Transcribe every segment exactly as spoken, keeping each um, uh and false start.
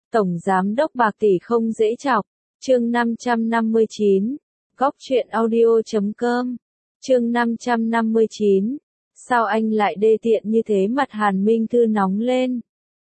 Tổng Giám đốc bạc tỷ không dễ chọc. Chương năm trăm năm mươi chín. Góc truyện audio chấm com. Chương năm trăm năm mươi chín. Sao anh lại đê tiện như thế? Mặt Hàn Minh Thư nóng lên.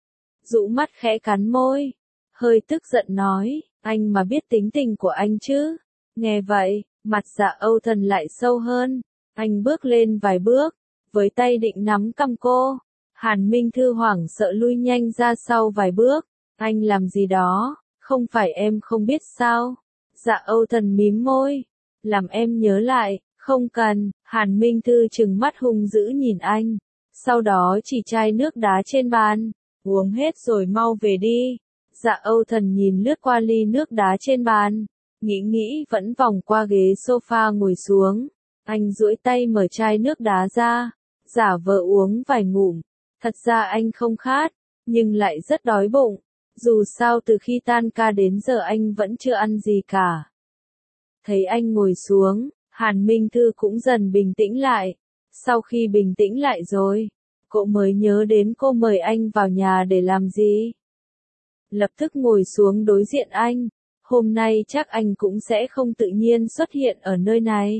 Dụ mắt khẽ cắn môi. Hơi tức giận nói, anh mà biết tính tình của anh chứ. Nghe vậy, mặt Dạ Âu Thần lại sâu hơn. Anh bước lên vài bước, với tay định nắm cằm cô. Hàn Minh Thư hoảng sợ lui nhanh ra sau vài bước. Anh làm gì đó, không phải em không biết sao? Dạ Âu Thần mím môi. Làm em nhớ lại, không cần. Hàn Minh Thư trừng mắt hung dữ nhìn anh. Sau đó chỉ chai nước đá trên bàn. Uống hết rồi mau về đi. Dạ Âu Thần nhìn lướt qua ly nước đá trên bàn. Nghĩ nghĩ vẫn vòng qua ghế sofa ngồi xuống. Anh duỗi tay mở chai nước đá ra. Giả vờ uống vài ngụm. Thật ra anh không khát, nhưng lại rất đói bụng. Dù sao từ khi tan ca đến giờ anh vẫn chưa ăn gì cả. Thấy anh ngồi xuống, Hàn Minh Thư cũng dần bình tĩnh lại. Sau khi bình tĩnh lại rồi, cô mới nhớ đến cô mời anh vào nhà để làm gì. Lập tức ngồi xuống đối diện anh. Hôm nay chắc anh cũng sẽ không tự nhiên xuất hiện ở nơi này.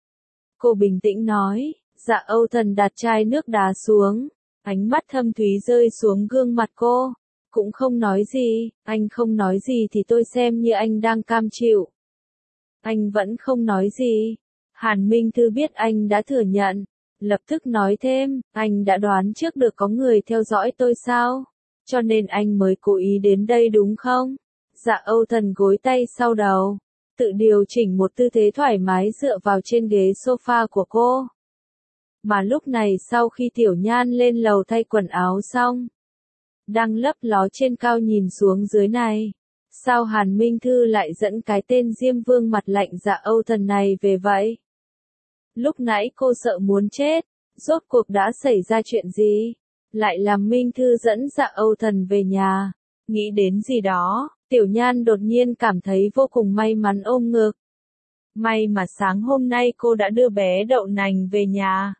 Cô bình tĩnh nói. Dạ Âu Thần đặt chai nước đá xuống. Ánh mắt thâm thúy rơi xuống gương mặt cô. Cũng không nói gì. Anh không nói gì thì tôi xem như anh đang cam chịu. Anh vẫn không nói gì. Hàn Minh Thư biết anh đã thừa nhận. Lập tức nói thêm, anh đã đoán trước được có người theo dõi tôi sao? Cho nên anh mới cố ý đến đây đúng không? Dạ Âu Thần gối tay sau đầu. Tự điều chỉnh một tư thế thoải mái dựa vào trên ghế sofa của cô. Mà lúc này sau khi Tiểu Nhan lên lầu thay quần áo xong. Đang lấp ló trên cao nhìn xuống dưới này. Sao Hàn Minh Thư lại dẫn cái tên Diêm Vương mặt lạnh Dạ Âu Thần này về vậy? Lúc nãy cô sợ muốn chết. Rốt cuộc đã xảy ra chuyện gì? Lại làm Minh Thư dẫn Dạ Âu Thần về nhà. Nghĩ đến gì đó, Tiểu Nhan đột nhiên cảm thấy vô cùng may mắn ôm ngực. May mà sáng hôm nay cô đã đưa bé Đậu Nành về nhà.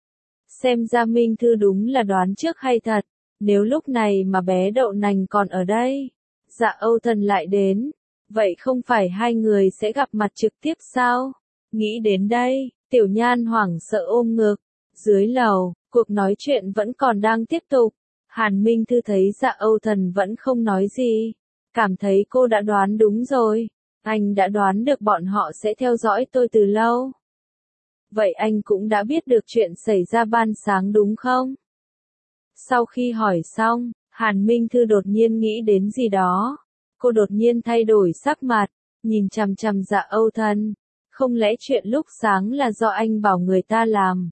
Xem ra Minh Thư đúng là đoán trước hay thật. Nếu lúc này mà bé Đậu Nành còn ở đây, Dạ Âu Thần lại đến, vậy không phải hai người sẽ gặp mặt trực tiếp sao? Nghĩ đến đây, Tiểu Nhan hoảng sợ ôm ngực. Dưới lầu, cuộc nói chuyện vẫn còn đang tiếp tục. Hàn Minh Thư thấy Dạ Âu Thần vẫn không nói gì. Cảm thấy cô đã đoán đúng rồi. Anh đã đoán được bọn họ sẽ theo dõi tôi từ lâu. Vậy anh cũng đã biết được chuyện xảy ra ban sáng đúng không? Sau khi hỏi xong, Hàn Minh Thư đột nhiên nghĩ đến gì đó. Cô đột nhiên thay đổi sắc mặt, nhìn chằm chằm Dạ Âu Thần. Không lẽ chuyện lúc sáng là do anh bảo người ta làm?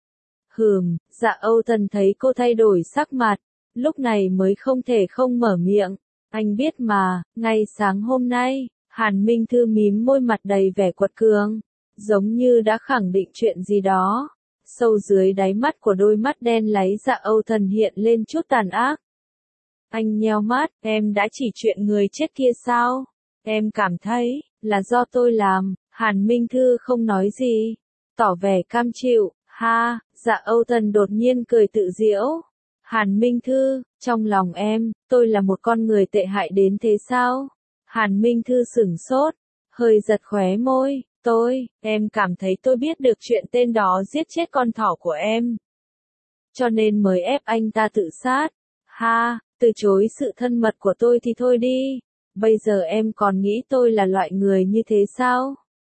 Hừm, Dạ Âu Thần thấy cô thay đổi sắc mặt, lúc này mới không thể không mở miệng. Anh biết mà, ngay sáng hôm nay, Hàn Minh Thư mím môi mặt đầy vẻ quật cường, giống như đã khẳng định chuyện gì đó. Sâu dưới đáy mắt của đôi mắt đen láy Dạ Âu Thần hiện lên chút tàn ác. Anh nheo mắt, em đã chỉ chuyện người chết kia sao? Em cảm thấy, là do tôi làm. Hàn Minh Thư không nói gì, tỏ vẻ cam chịu. Ha, Dạ Âu Thần đột nhiên cười tự giễu. Hàn Minh Thư, trong lòng em, tôi là một con người tệ hại đến thế sao? Hàn Minh Thư sửng sốt, hơi giật khóe môi. Tôi, em cảm thấy tôi biết được chuyện tên đó giết chết con thỏ của em. Cho nên mới ép anh ta tự sát. Ha, từ chối sự thân mật của tôi thì thôi đi. Bây giờ em còn nghĩ tôi là loại người như thế sao?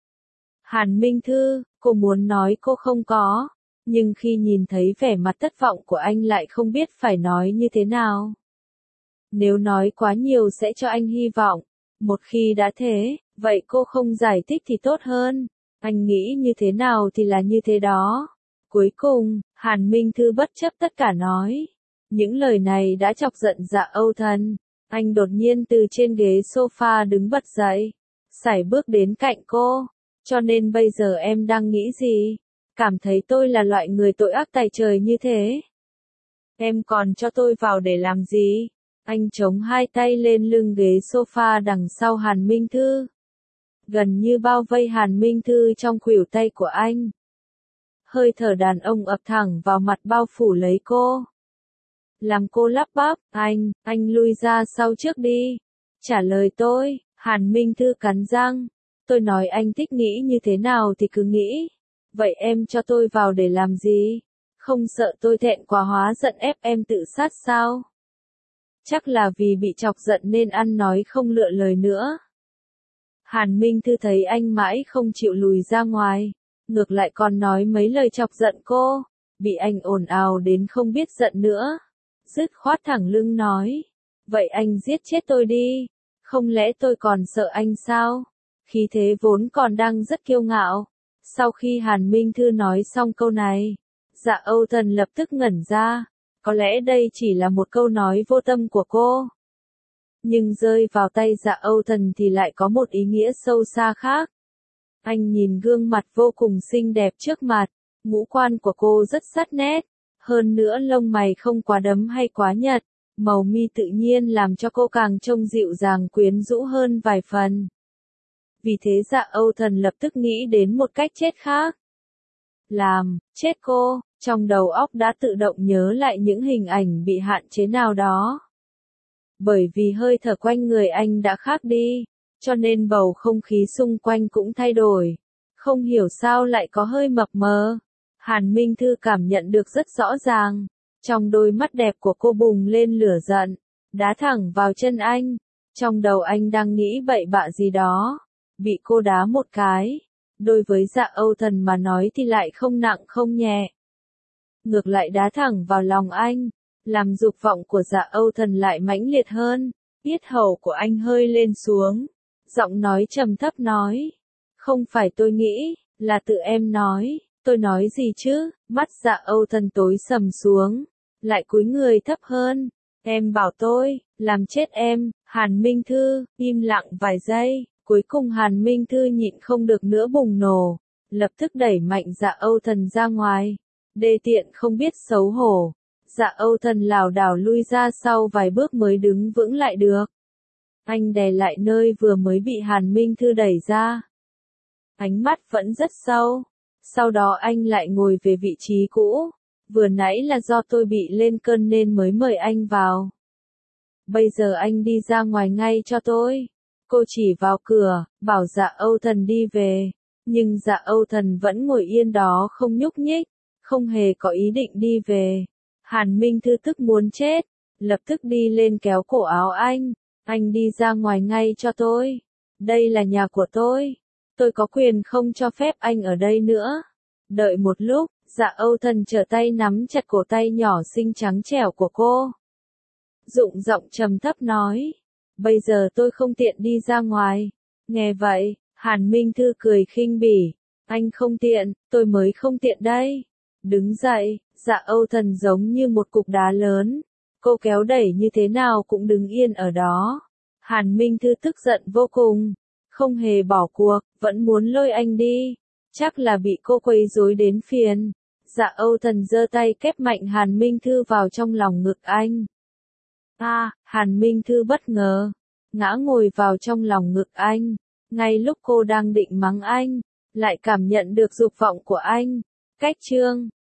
Hàn Minh Thư, cô muốn nói cô không có. Nhưng khi nhìn thấy vẻ mặt thất vọng của anh lại không biết phải nói như thế nào. Nếu nói quá nhiều sẽ cho anh hy vọng. Một khi đã thế, vậy cô không giải thích thì tốt hơn. Anh nghĩ như thế nào thì là như thế đó. Cuối cùng, Hàn Minh Thư bất chấp tất cả nói. Những lời này đã chọc giận Dạ Âu Thần. Anh đột nhiên từ trên ghế sofa đứng bật dậy. Sải bước đến cạnh cô. Cho nên bây giờ em đang nghĩ gì? Cảm thấy tôi là loại người tội ác tày trời như thế. Em còn cho tôi vào để làm gì? Anh chống hai tay lên lưng ghế sofa đằng sau Hàn Minh Thư. Gần như bao vây Hàn Minh Thư trong khuỷu tay của anh. Hơi thở đàn ông ập thẳng vào mặt bao phủ lấy cô. làm cô lắp bắp, anh, anh lui ra sau trước đi. Trả lời tôi, Hàn Minh Thư cắn răng. Tôi nói anh thích nghĩ như thế nào thì cứ nghĩ. Vậy em cho tôi vào để làm gì? Không sợ tôi thẹn quá hóa giận ép em tự sát sao? Chắc là vì bị chọc giận nên ăn nói không lựa lời nữa. Hàn Minh Thư thấy anh mãi không chịu lùi ra ngoài, ngược lại còn nói mấy lời chọc giận cô, bị anh ồn ào đến không biết giận nữa. Dứt khoát thẳng lưng nói, vậy anh giết chết tôi đi, không lẽ tôi còn sợ anh sao? Khí thế vốn còn đang rất kiêu ngạo. Sau khi Hàn Minh Thư nói xong câu này, Dạ Âu Thần lập tức ngẩn ra, có lẽ đây chỉ là một câu nói vô tâm của cô. Nhưng rơi vào tay Dạ Âu Thần thì lại có một ý nghĩa sâu xa khác. Anh nhìn gương mặt vô cùng xinh đẹp trước mặt, ngũ quan của cô rất sát nét, hơn nữa lông mày không quá đấm hay quá nhật, màu mi tự nhiên làm cho cô càng trông dịu dàng quyến rũ hơn vài phần. Vì thế Dạ Âu Thần lập tức nghĩ đến một cách chết khác. Làm, chết cô, trong đầu óc đã tự động nhớ lại những hình ảnh bị hạn chế nào đó. Bởi vì hơi thở quanh người anh đã khác đi, cho nên bầu không khí xung quanh cũng thay đổi. Không hiểu sao lại có hơi mập mờ. Hàn Minh Thư cảm nhận được rất rõ ràng. Trong đôi mắt đẹp của cô bùng lên lửa giận, đá thẳng vào chân anh. Trong đầu anh đang nghĩ bậy bạ gì đó. Bị cô đá một cái. Đối với Dạ Âu Thần mà nói thì lại không nặng không nhẹ. Ngược lại đá thẳng vào lòng anh. Làm dục vọng của Dạ Âu Thần lại mãnh liệt hơn. Yết hầu của anh hơi lên xuống. Giọng nói trầm thấp nói. Không phải tôi nghĩ, là tự em nói. Tôi nói gì chứ? Mắt Dạ Âu Thần tối sầm xuống. Lại cúi người thấp hơn. Em bảo tôi, làm chết em. Hàn Minh Thư, im lặng vài giây. Cuối cùng Hàn Minh Thư nhịn không được nữa bùng nổ. Lập tức đẩy mạnh Dạ Âu Thần ra ngoài. Đê tiện không biết xấu hổ. Dạ Âu Thần lảo đảo lui ra sau vài bước mới đứng vững lại được. Anh đè lại nơi vừa mới bị Hàn Minh Thư đẩy ra. Ánh mắt vẫn rất sâu. Sau đó anh lại ngồi về vị trí cũ. Vừa nãy là do tôi bị lên cơn nên mới mời anh vào. Bây giờ anh đi ra ngoài ngay cho tôi. Cô chỉ vào cửa, bảo Dạ Âu Thần đi về. Nhưng Dạ Âu Thần vẫn ngồi yên đó không nhúc nhích, không hề có ý định đi về. Hàn Minh Thư tức muốn chết, lập tức đi lên kéo cổ áo anh. Anh đi ra ngoài ngay cho tôi. Đây là nhà của tôi. Tôi có quyền không cho phép anh ở đây nữa. Đợi một lúc, Dạ Âu Thần trở tay nắm chặt cổ tay nhỏ xinh trắng trẻo của cô. Dụng giọng trầm thấp nói. Bây giờ tôi không tiện đi ra ngoài. Nghe vậy, Hàn Minh Thư cười khinh bỉ. Anh không tiện, tôi mới không tiện đây. Đứng dậy, Dạ Âu Thần giống như một cục đá lớn. Cô kéo đẩy như thế nào cũng đứng yên ở đó. Hàn Minh Thư tức giận vô cùng. Không hề bỏ cuộc, vẫn muốn lôi anh đi. Chắc là bị cô quấy rối đến phiền. Dạ Âu Thần giơ tay kép mạnh Hàn Minh Thư vào trong lòng ngực anh. A, à, Hàn Minh Thư bất ngờ. Ngã ngồi vào trong lòng ngực anh. Ngay lúc cô đang định mắng anh, lại cảm nhận được dục vọng của anh. Cách chương